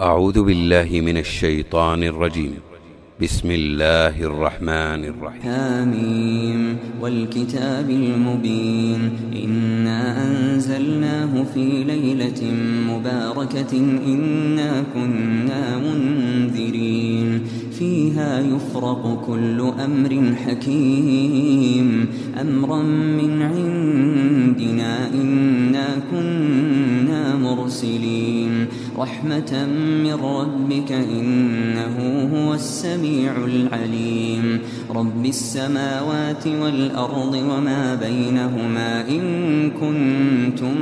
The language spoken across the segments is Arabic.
أعوذ بالله من الشيطان الرجيم. بسم الله الرحمن الرحيم. حميم والكتاب المبين إنا أنزلناه في ليلة مباركة إنا كنا منذرين فيها يفرق كل أمر حكيم أمرا من عندنا إنا كنا مرسلين رحمة من ربك إنه هو السميع العليم رب السماوات والأرض وما بينهما إن كنتم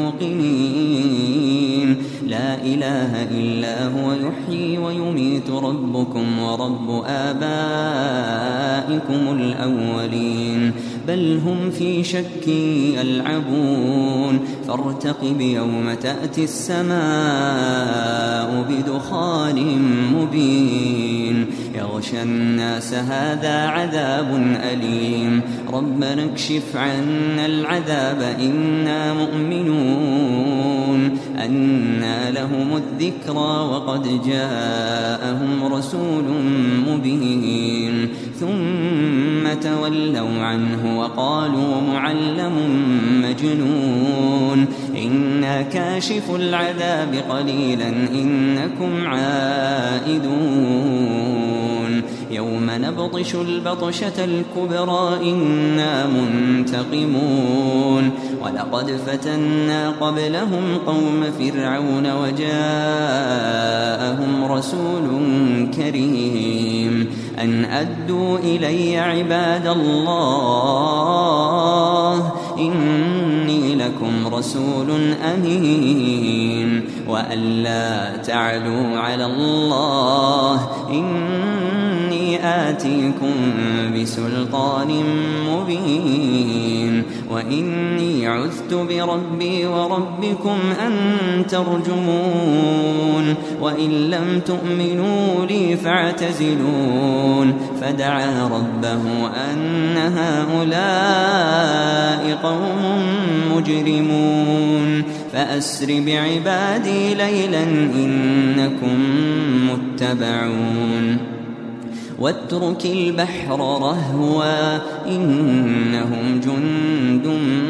موقنين لا إله إلا هو يحيي ويميت ربكم ورب آبائكم الأولين بل هم في شك يلعبون فارتقب يوم تأتي السماء بدخان مبين يغشى الناس هذا عذاب أليم ربنا اكشف عنا العذاب إنا مؤمنون أنى لهم الذكرى وقد جاءهم رسول مبين ثم تولوا عنه وقالوا معلم مجنون إنا كاشف العذاب قليلا إنكم عائدون يوم نبطش البطشة الكبرى إنا منتقمون ولقد فتنا قبلهم قوم فرعون وجاءهم رسول كريم أن أدوا إلي عباد الله إني لكم رسول أمين وأن لا تعلوا على الله إني آتيكم بسلطان مبين وإني عذت بربي وربكم أن ترجمون وإن لم تؤمنوا لي فاعتزلون فدعا ربه أن هؤلاء قوم مجرمون فأسر بعبادي ليلا إنكم متبعون واترك البحر رهوا إنهم جند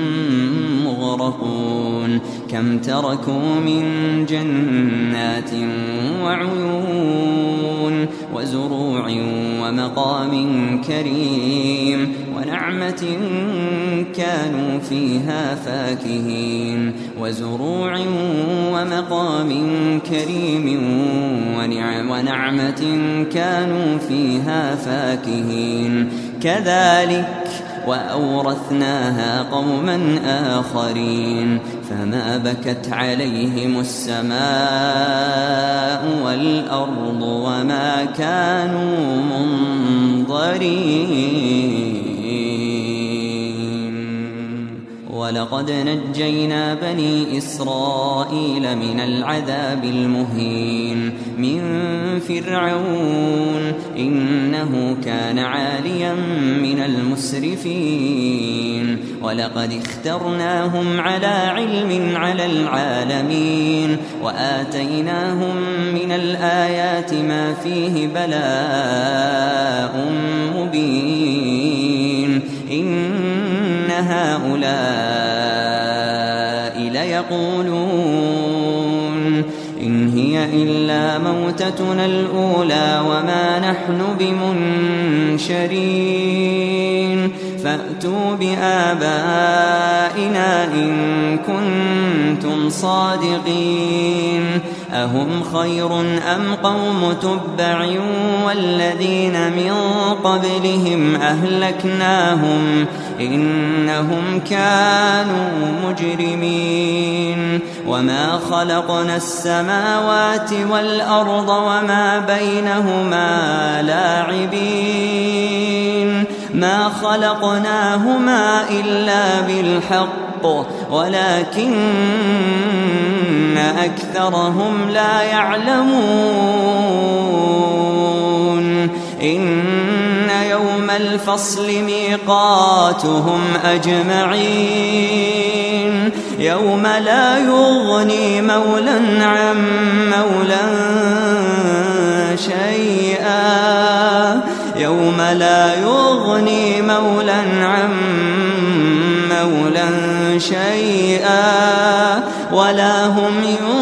مغرقون كم تركوا من جنات وعيون وزروع ومقام كريم ونعمة كانوا فيها فاكهين وزروع ومقام كريم ونعمة كانوا فيها فاكهين كذلك وأورثناها قوما آخرين فما بكت عليهم السماء والأرض وما كانوا منظرين ولقد نجينا بني إسرائيل من العذاب المهين من فرعون إنه كان عاليا من المسرفين ولقد اخترناهم على علم على العالمين وآتيناهم من الآيات ما فيه بلاء مبين إن هؤلاء ليقولون إن هي إلا موتتنا الأولى وما نحن بمنشرين فأتوا بآبائنا إن كنتم صادقين أهم خير أم قوم تبع والذين من قبلهم أهلكناهم إنهم كانوا مجرمين وما خلقنا السماوات والأرض وما بينهما لاعبين ما خلقناهما إلا بالحق ولكن أكثرهم لا يعلمون إن يوم الفصل ميقاتهم أجمعين يوم لا يغني مولى عن مولى لا يغني مولا عن مولا شيئا ولا هم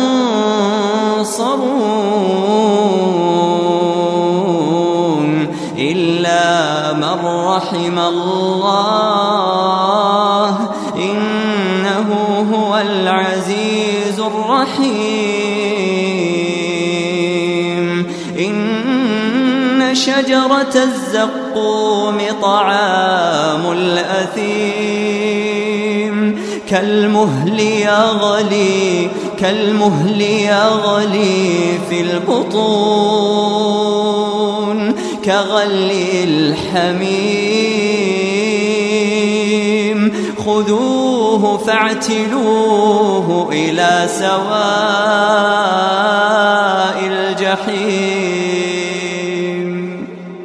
ينصرون إلا من رحم الله إنه هو العزيز الرحيم. إن شجرة الزقوم طعام الأثيم كالمهل يغلي في البطون كغلي الحميم خذوه فاعتلوه إلى سواء الجحيم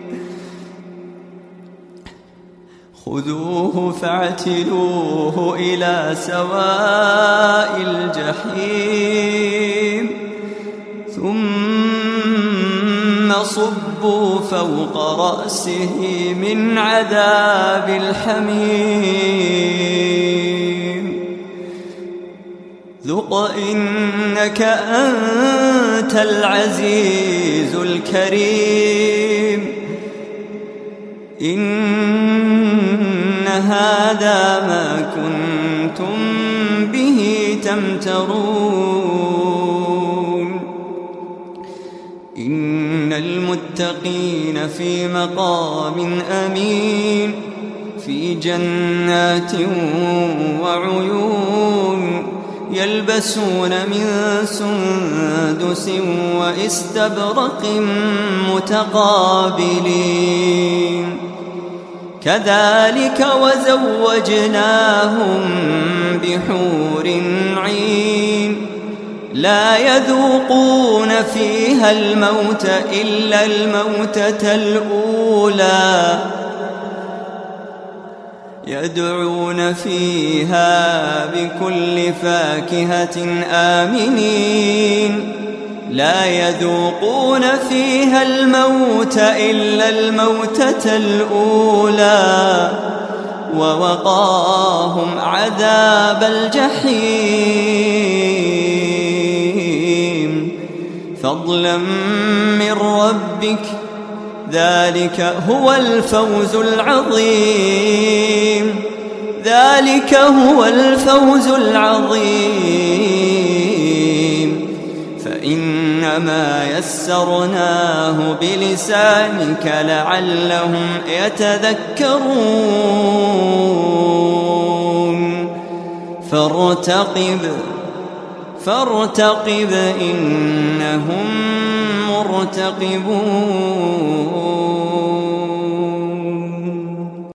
خذوه فاعتلوه إلى سواء الجحيم ثم صبوا فوق رأسه من عذاب الحميم ذق إنك أنت العزيز الكريم. إن هذا ما كنتم به تمترون. إن المتقين في مقام أمين في جنات وعيون يلبسون من سندس واستبرق متقابلين كذلك وزوجناهم بحور عين لا يذوقون فيها الموت إلا الموتة الأولى يدعون فيها بكل فاكهة آمنين لا يذوقون فيها الموت إلا الموتة الأولى ووقاهم عذاب الجحيم فضلا من ربك ذلك هو الفوز العظيم ذلك هو الفوز العظيم. فإنما يسرناه بلسانك لعلهم يتذكرون فارتقب إنهم مرتقبون.